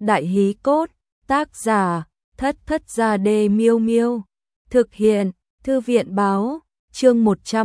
Đại hí cốt, tác giả, Thất Thất Gia Đê Miêu Miêu. Thực hiện, Thư viện báo, chương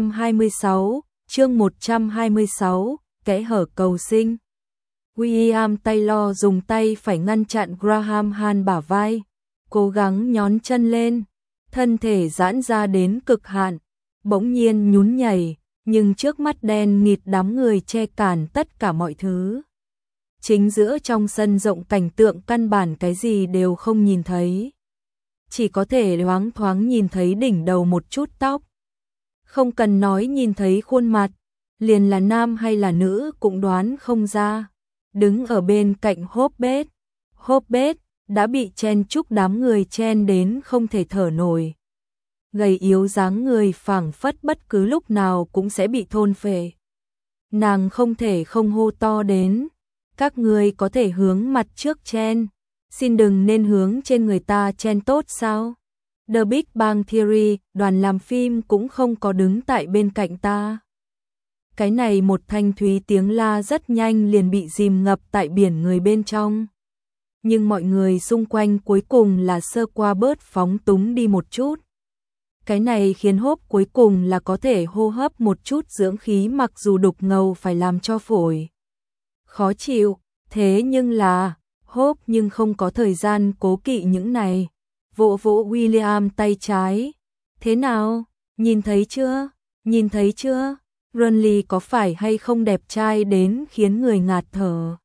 126, kẽ hở cầu sinh. William Taylor dùng tay phải ngăn chặn Graham Hall bả vai, cố gắng nhón chân lên, thân thể giãn ra đến cực hạn, bỗng nhiên nhún nhảy, nhưng trước mắt đen nghịt đám người che cản tất cả mọi thứ. Chính giữa trong sân rộng cảnh tượng căn bản cái gì đều không nhìn thấy. Chỉ có thể loáng thoáng nhìn thấy đỉnh đầu một chút tóc. Không cần nói nhìn thấy khuôn mặt, liền là nam hay là nữ cũng đoán không ra. Đứng ở bên cạnh Hobbit đã bị chen chúc đám người chen đến không thể thở nổi. Gầy yếu dáng người phảng phất bất cứ lúc nào cũng sẽ bị thôn phệ. Nàng không thể không hô to đến, các người có thể hướng mặt trước chen, xin đừng nên hướng trên người ta chen tốt sao? The Big Bang Theory, đoàn làm phim cũng không có đứng tại bên cạnh ta. Cái này một thanh thúy tiếng la rất nhanh liền bị dìm ngập tại biển người bên trong. Nhưng mọi người xung quanh cuối cùng là sơ qua bớt phóng túng đi một chút. Cái này khiến Hope cuối cùng là có thể hô hấp một chút dưỡng khí mặc dù đục ngầu phải làm cho phổi khó chịu, thế nhưng là Hope nhưng không có thời gian cố kỵ những này. Vỗ vỗ William tay trái. Thế nào? Nhìn thấy chưa? Nhìn thấy chưa? Renly có phải hay không đẹp trai đến khiến người ngạt thở?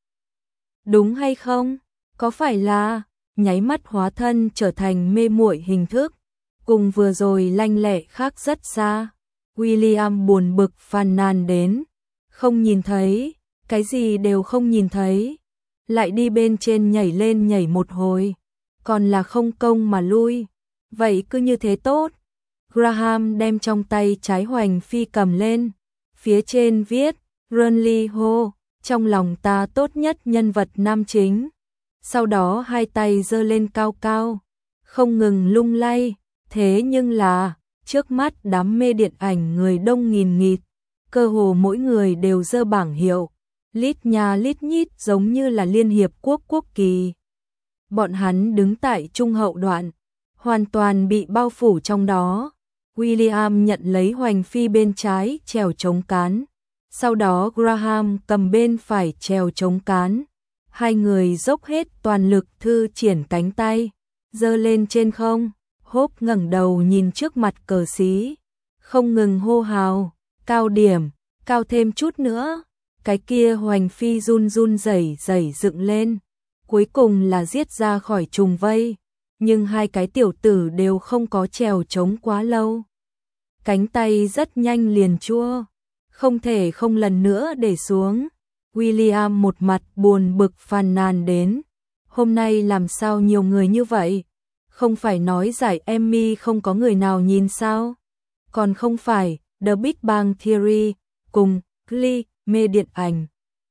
Đúng hay không? Có phải là nháy mắt hóa thân trở thành mê muội hình thức, cùng vừa rồi lanh lẹ khác rất xa. William buồn bực phàn nàn đến, không nhìn thấy, cái gì đều không nhìn thấy. Lại đi bên trên nhảy lên nhảy một hồi, còn là không công mà lui. Vậy cứ như thế tốt. Graham đem trong tay trái hoành phi cầm lên, phía trên viết Renly Ho, trong lòng ta tốt nhất nhân vật nam chính. Sau đó hai tay giơ lên cao cao, không ngừng lung lay. Thế nhưng là trước mắt đám mê điện ảnh người đông nghìn nghịt, cơ hồ mỗi người đều giơ bảng hiệu, lít nha lít nhít giống như là Liên Hiệp Quốc quốc kỳ. Bọn hắn đứng tại trung hậu đoạn, hoàn toàn bị bao phủ trong đó. William nhận lấy hoành phi bên trái trèo chống cán, sau đó Graham cầm bên phải trèo chống cán. Hai người dốc hết toàn lực thư triển cánh tay, giơ lên trên không. Hope ngẩng đầu nhìn trước mặt cờ xí, không ngừng hô hào, cao điểm, cao thêm chút nữa. Cái kia hoành phi run run rẩy rẩy dựng lên, cuối cùng là giết ra khỏi trùng vây, nhưng hai cái tiểu tử đều không có trèo trống quá lâu. Cánh tay rất nhanh liền chua, không thể không lần nữa để xuống. William một mặt buồn bực phàn nàn đến, hôm nay làm sao nhiều người như vậy? Không phải nói giải Emmy không có người nào nhìn sao? Còn không phải The Big Bang Theory cùng Glee mê điện ảnh.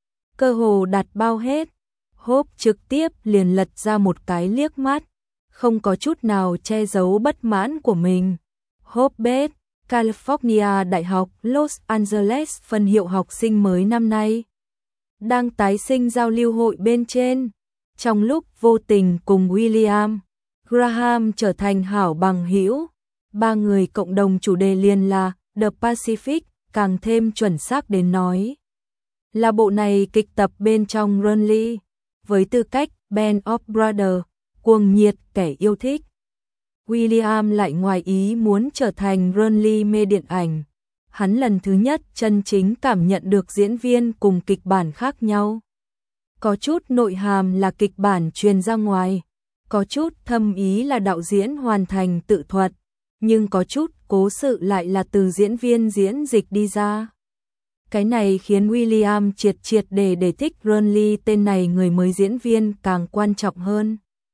Cơ hồ đặt bao hết. Hope trực tiếp liền lật ra một cái liếc mắt, không có chút nào che giấu bất mãn của mình. Hobbit, California Đại học Los Angeles phân hiệu học sinh mới năm nay đang tái sinh giao lưu hội bên trên. Trong lúc vô tình cùng William, Graham trở thành hảo bằng hữu, ba người cộng đồng chủ đề liền là The Pacific, càng thêm chuẩn xác đến nói là bộ này kịch tập bên trong Renly, với tư cách Band of Brothers, cuồng nhiệt kẻ yêu thích. William lại ngoài ý muốn trở thành Renly mê điện ảnh. Hắn lần thứ nhất chân chính cảm nhận được diễn viên cùng kịch bản khác nhau. Có chút nội hàm là kịch bản truyền ra ngoài, có chút thâm ý là đạo diễn hoàn thành tự thuật, nhưng có chút cố sự lại là từ diễn viên diễn dịch đi ra. Cái này khiến William triệt để thích Renly tên này. Người mới diễn viên càng quan trọng hơn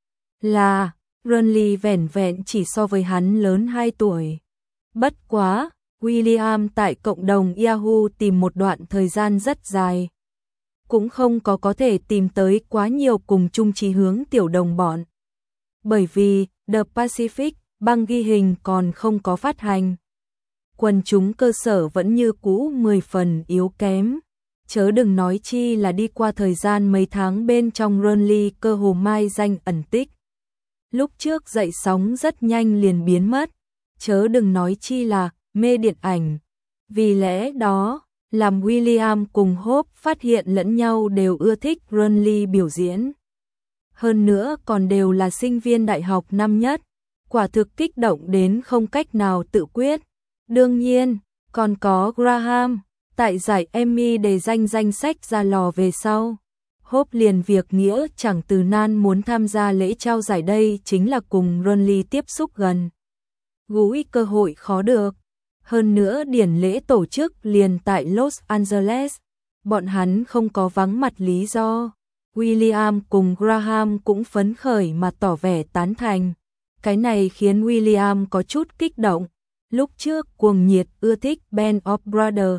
là Renly vẻn vẹn chỉ so với hắn lớn 2 tuổi. Bất quá, William tại cộng đồng Yahoo tìm một đoạn thời gian rất dài, cũng không có thể tìm tới quá nhiều cùng chung chí hướng tiểu đồng bọn. Bởi vì The Pacific băng ghi hình còn không có phát hành. Quần chúng cơ sở vẫn như cũ 10 phần yếu kém. chớ đừng nói chi là đi qua thời gian mấy tháng bên trong Burnley cơ hồ mai danh ẩn tích. Lúc trước dậy sóng rất nhanh liền biến mất, chớ đừng nói chi là mê điện ảnh. Vì lẽ đó, làm William cùng Hope phát hiện lẫn nhau đều ưa thích Burnley biểu diễn. Hơn nữa còn đều là sinh viên đại học năm nhất, quả thực kích động đến không cách nào tự quyết. Đương nhiên, còn có Graham, tại giải Emmy để danh sách ra lò về sau. Hope liền việc nghĩa chẳng từ nan muốn tham gia lễ trao giải, đây chính là cùng Burnley tiếp xúc gần gũi cơ hội khó được. Hơn nữa điển lễ tổ chức liền tại Los Angeles, bọn hắn không có vắng mặt lý do. William cùng Graham cũng phấn khởi mà tỏ vẻ tán thành. Cái này khiến William có chút kích động. Lúc trước cuồng nhiệt ưa thích Band of Brothers,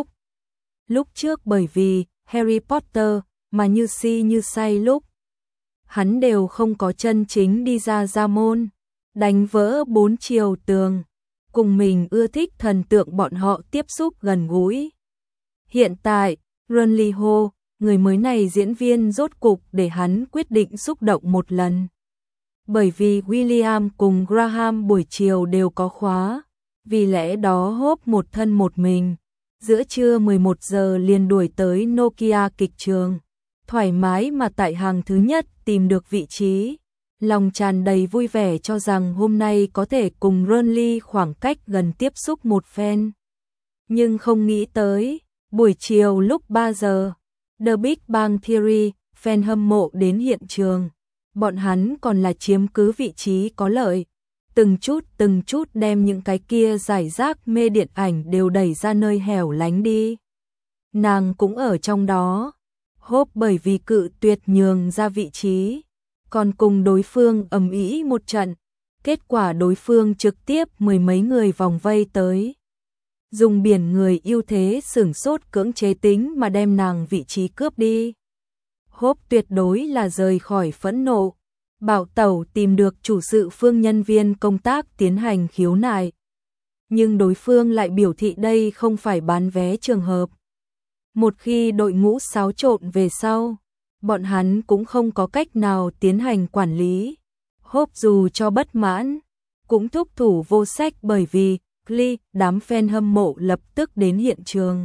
lúc trước bởi vì Harry Potter mà như si như say lúc. Hắn đều không có chân chính đi ra môn, đánh vỡ 4 chiều tường. Cùng mình ưa thích thần tượng bọn họ tiếp xúc gần gũi. Hiện tại, Burnley Hall, người mới này diễn viên rốt cục để hắn quyết định xúc động một lần. Bởi vì William cùng Graham buổi chiều đều có khóa, vì lẽ đó Hope một thân một mình. Giữa trưa 11 giờ liền đuổi tới Nokia kịch trường, thoải mái mà tại hàng thứ nhất tìm được vị trí. Lòng tràn đầy vui vẻ cho rằng hôm nay có thể cùng Burnley khoảng cách gần tiếp xúc một phen. Nhưng không nghĩ tới, buổi chiều lúc 3 giờ, The Big Bang Theory, fan hâm mộ đến hiện trường. Bọn hắn còn là chiếm cứ vị trí có lợi. Từng chút đem những cái kia giải rác mê điện ảnh đều đẩy ra nơi hẻo lánh đi. Nàng cũng ở trong đó. Hope bởi vì cự tuyệt nhường ra vị trí, còn cùng đối phương ầm ĩ một trận, kết quả đối phương trực tiếp mười mấy người vòng vây tới. Dùng biển người ưu thế sửng sốt cưỡng chế tính mà đem nàng vị trí cướp đi. Hope tuyệt đối là rời khỏi phẫn nộ, bảo tẩu tìm được chủ sự phương nhân viên công tác tiến hành khiếu nại. Nhưng đối phương lại biểu thị đây không phải bán vé trường hợp. Một khi đội ngũ xáo trộn về sau, bọn hắn cũng không có cách nào tiến hành quản lý. Hope dù cho bất mãn, cũng thúc thủ vô sách bởi vì đám fan hâm mộ lập tức đến hiện trường.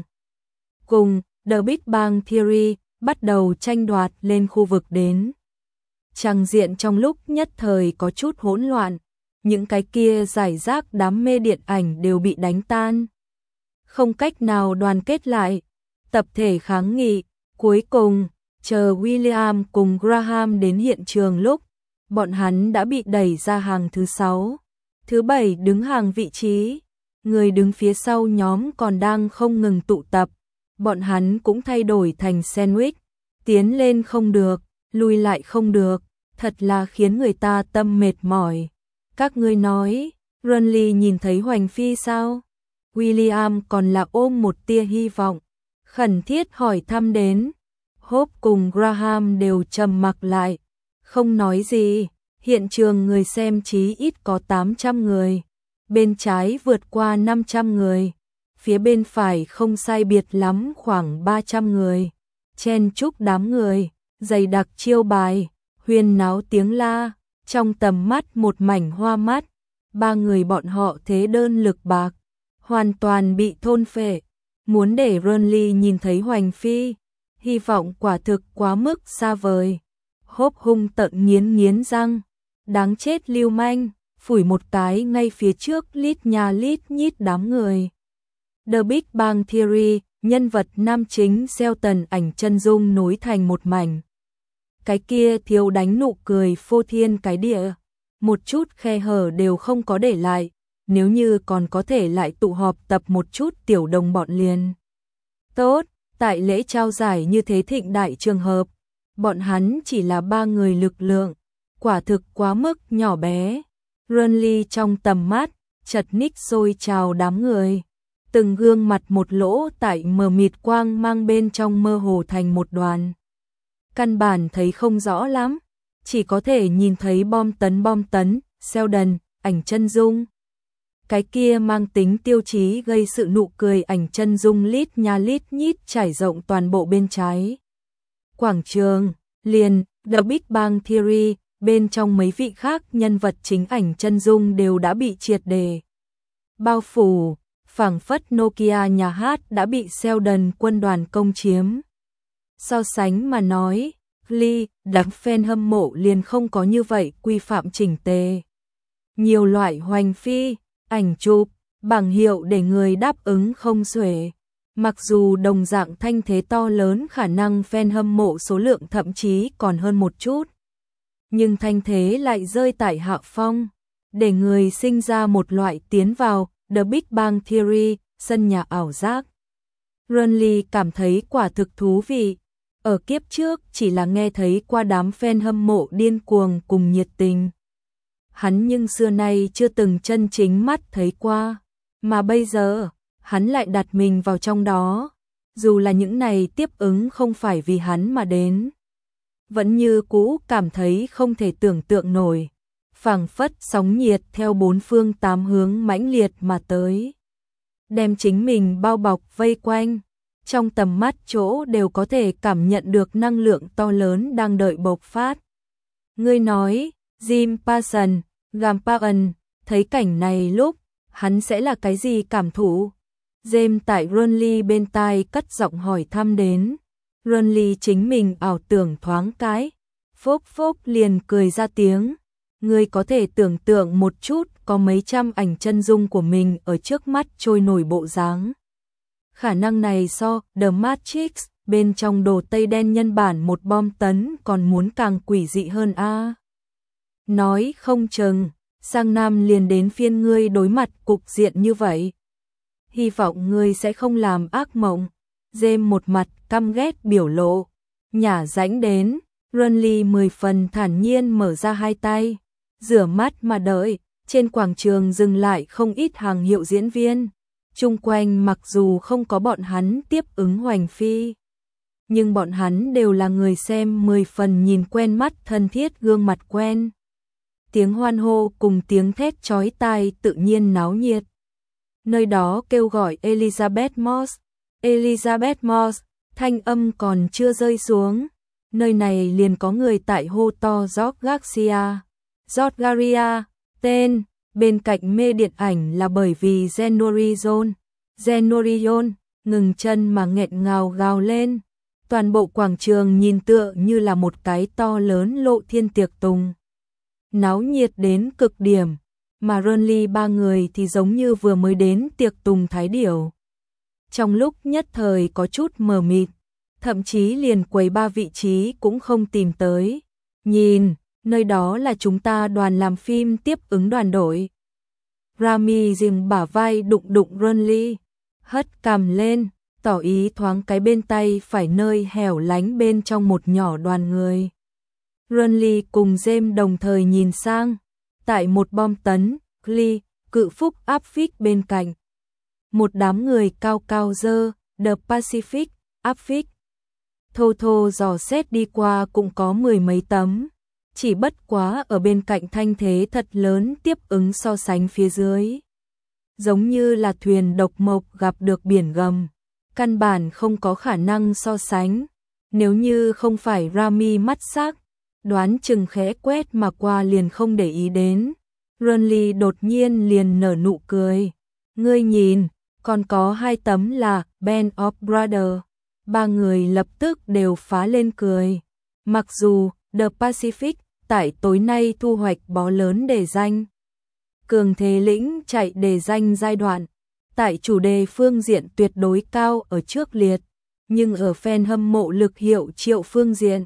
Cùng The Big Bang Theory bắt đầu tranh đoạt lên khu vực đến. Tràng diện trong lúc nhất thời có chút hỗn loạn, những cái kia giải rác đám mê điện ảnh đều bị đánh tan. Không cách nào đoàn kết lại, tập thể kháng nghị. Cuối cùng, chờ William cùng Graham đến hiện trường lúc, bọn hắn đã bị đẩy ra hàng thứ 6, thứ 7 đứng hàng vị trí. Người đứng phía sau nhóm còn đang không ngừng tụ tập, bọn hắn cũng thay đổi thành sandwich, tiến lên không được, lùi lại không được, thật là khiến người ta tâm mệt mỏi. Các ngươi nói, Burnley nhìn thấy Hoành Phi sao? William còn là ôm một tia hy vọng, khẩn thiết hỏi thăm đến. Hope cùng Graham đều trầm mặc lại, không nói gì. Hiện trường người xem chí ít có 800 người, bên trái vượt qua 500 người, phía bên phải không sai biệt lắm khoảng 300 người. Chen chúc đám người, dày đặc chiêu bài, huyên náo tiếng la, trong tầm mắt một mảnh hoa mắt. Ba người bọn họ thế đơn lực bạc, hoàn toàn bị thôn phệ. Muốn để Burnley nhìn thấy Hoành Phi, hy vọng quả thực quá mức xa vời. Hope hung tợn nghiến răng, đáng chết lưu manh, phủi một cái ngay phía trước lít nha lít nhít đám người. The Big Bang Theory, nhân vật nam chính Sheldon ảnh chân dung nối thành một mảnh. Cái kia thiếu đánh nụ cười phô thiên cái địa, một chút khe hở đều không có để lại, nếu như còn có thể lại tụ họp tập một chút tiểu đồng bọn liền. Tốt, tại lễ trao giải như thế thịnh đại trường hợp, bọn hắn chỉ là 3 người lực lượng, quả thực quá mức nhỏ bé. Burnley trong tầm mắt, chật ních xôi trào đám người. Từng gương mặt một lỗ tại mờ mịt quang mang bên trong mơ hồ thành một đoàn. Căn bản thấy không rõ lắm, chỉ có thể nhìn thấy bom tấn, Sheldon, ảnh chân dung. cái kia mang tính tiêu chí gây sự nụ cười ảnh chân dung lít nha lít nhít trải rộng toàn bộ bên trái. Quảng trường, liền, The Big Bang Theory, bên trong mấy vị khác nhân vật chính ảnh chân dung đều đã bị triệt để bao phủ, phảng phất Nokia nhà hát đã bị Sheldon quân đoàn công chiếm. So sánh mà nói, Glee, đám fan hâm mộ liền không có như vậy quy phạm chỉnh tề. Nhiều loại hoành phi, ảnh chụp, bảng hiệu để người đáp ứng không xuể. Mặc dù đồng dạng thanh thế to lớn khả năng fan hâm mộ số lượng thậm chí còn hơn một chút. Nhưng thanh thế lại rơi tại hạ phong, để người sinh ra một loại tiến vào The Big Bang Theory, sân nhà ảo giác. Renly cảm thấy quả thực thú vị. Ở kiếp trước chỉ là nghe thấy qua đám fan hâm mộ điên cuồng cùng nhiệt tình. Hắn nhưng xưa nay chưa từng chân chính mắt thấy qua. Mà bây giờ, hắn lại đặt mình vào trong đó. Dù là những này tiếp ứng không phải vì hắn mà đến. Vẫn như cũ cảm thấy không thể tưởng tượng nổi. Phảng phất sóng nhiệt theo bốn phương tám hướng mãnh liệt mà tới. Đem chính mình bao bọc vây quanh. Trong tầm mắt chỗ đều có thể cảm nhận được năng lượng to lớn đang đợi bộc phát. Ngươi nói, Jim Parsons, Gampagan, thấy cảnh này lúc, hắn sẽ là cái gì cảm thụ? James tại Renly bên tai cất giọng hỏi thăm đến. Renly chính mình ảo tưởng thoáng cái. Phốc phốc liền cười ra tiếng. Ngươi có thể tưởng tượng một chút có mấy trăm ảnh chân dung của mình ở trước mắt trôi nổi bộ dáng. Khả năng này so The Matrix bên trong đồ tây đen nhân bản một bom tấn còn muốn càng quỷ dị hơn a. Nói không chừng, sang năm liền đến phiên ngươi đối mặt cục diện như vậy. Hy vọng ngươi sẽ không làm ác mộng. James một mặt căm ghét biểu lộ. Nhả rãnh đến, Renly 10 phần thản nhiên mở ra hai tay. Rửa mắt mà đợi, trên quảng trường dừng lại không ít hàng hiệu diễn viên. Chung quanh mặc dù không có bọn hắn tiếp ứng hoành phi, nhưng bọn hắn đều là người xem 10 phần nhìn quen mắt thân thiết gương mặt quen. Tiếng hoan hô cùng tiếng thét chói tai tự nhiên náo nhiệt. Nơi đó kêu gọi Elizabeth Moss. Elizabeth Moss, thanh âm còn chưa rơi xuống. Nơi này liền có người tại hô to George Garcia. George Garcia, tên, bên cạnh mê điện ảnh là bởi vì Zenorion, ngừng chân mà nghẹn ngào gào lên. Toàn bộ quảng trường nhìn tựa như là một cái to lớn lộ thiên tiệc tùng. Náo nhiệt đến cực điểm, mà Renly ba người thì giống như vừa mới đến tiệc tùng thái điểu. Trong lúc nhất thời có chút mờ mịt, thậm chí liền quầy ba vị trí cũng không tìm tới. Nhìn, nơi đó là chúng ta đoàn làm phim tiếp ứng đoàn đội. Rami dừng bả vai đụng đụng Renly, hất cằm lên, tỏ ý thoáng cái bên tay phải nơi hẻo lánh bên trong một nhỏ đoàn người. Renly cùng James đồng thời nhìn sang, tại một bom tấn, Glee, cự phúc áp phích bên cạnh. Một đám người cao cao dơ, The Pacific, áp phích. Thô thô dò xét đi qua cũng có 10 mấy tấm. Chỉ bất quá ở bên cạnh thanh thế thật lớn tiếp ứng so sánh phía dưới. Giống như là thuyền độc mộc gặp được biển gầm. Căn bản không có khả năng so sánh. Nếu như không phải Rami mắt sắc, đoán chừng khẽ quét mà qua liền không để ý đến. Renly đột nhiên liền nở nụ cười. Ngươi nhìn, còn có 2 tấm là Band of Brothers. Ba người lập tức đều phá lên cười. Mặc dù The Pacific tại tối nay thu hoạch bó lớn đề danh. Cường Thế Lĩnh chạy đề danh giai đoạn. Tại chủ đề phương diện tuyệt đối cao ở trước liệt. Nhưng ở fan hâm mộ lực hiệu triệu phương diện,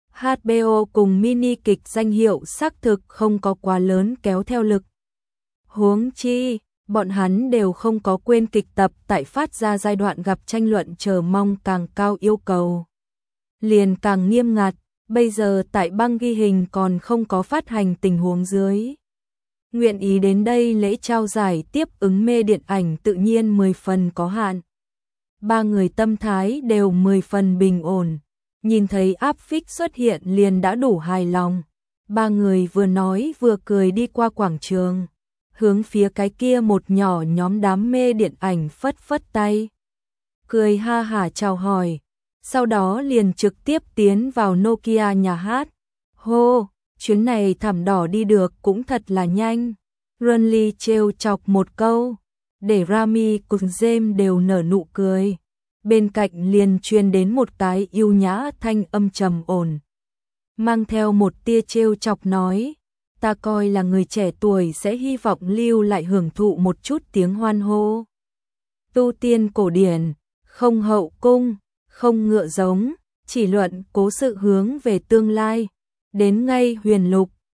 HBO cùng mini kịch danh hiệu xác thực không có quá lớn kéo theo lực. Huống chi, bọn hắn đều không có quên kịch tập tại phát ra giai đoạn gặp tranh luận chờ mong càng cao yêu cầu. Liền càng nghiêm ngặt, bây giờ tại băng ghi hình còn không có phát hành tình huống dưới. Nguyện ý đến đây lễ trao giải tiếp ứng mê điện ảnh tự nhiên 10 phần có hạn. Ba người tâm thái đều 10 phần bình ổn. Nhìn thấy áp phích xuất hiện liền đã đủ hài lòng. Ba người vừa nói vừa cười đi qua quảng trường. hướng phía cái kia một nhỏ nhóm đám mê điện ảnh phất phất tay. Cười ha hả chào hỏi, sau đó liền trực tiếp tiến vào Nokia nhà hát. Hô, chuyến này thảm đỏ đi được cũng thật là nhanh. Runly trêu chọc một câu, để Rami cùng James đều nở nụ cười. Bên cạnh liền truyền đến một cái yêu nhã thanh âm trầm ổn, mang theo một tia trêu chọc nói, ta coi là người trẻ tuổi sẽ hy vọng lưu lại hưởng thụ một chút tiếng hoan hô. Tu tiên cổ điển, không hậu cung, không ngựa giống, chỉ luận cố sự hướng về tương lai. Đến ngay huyền lục,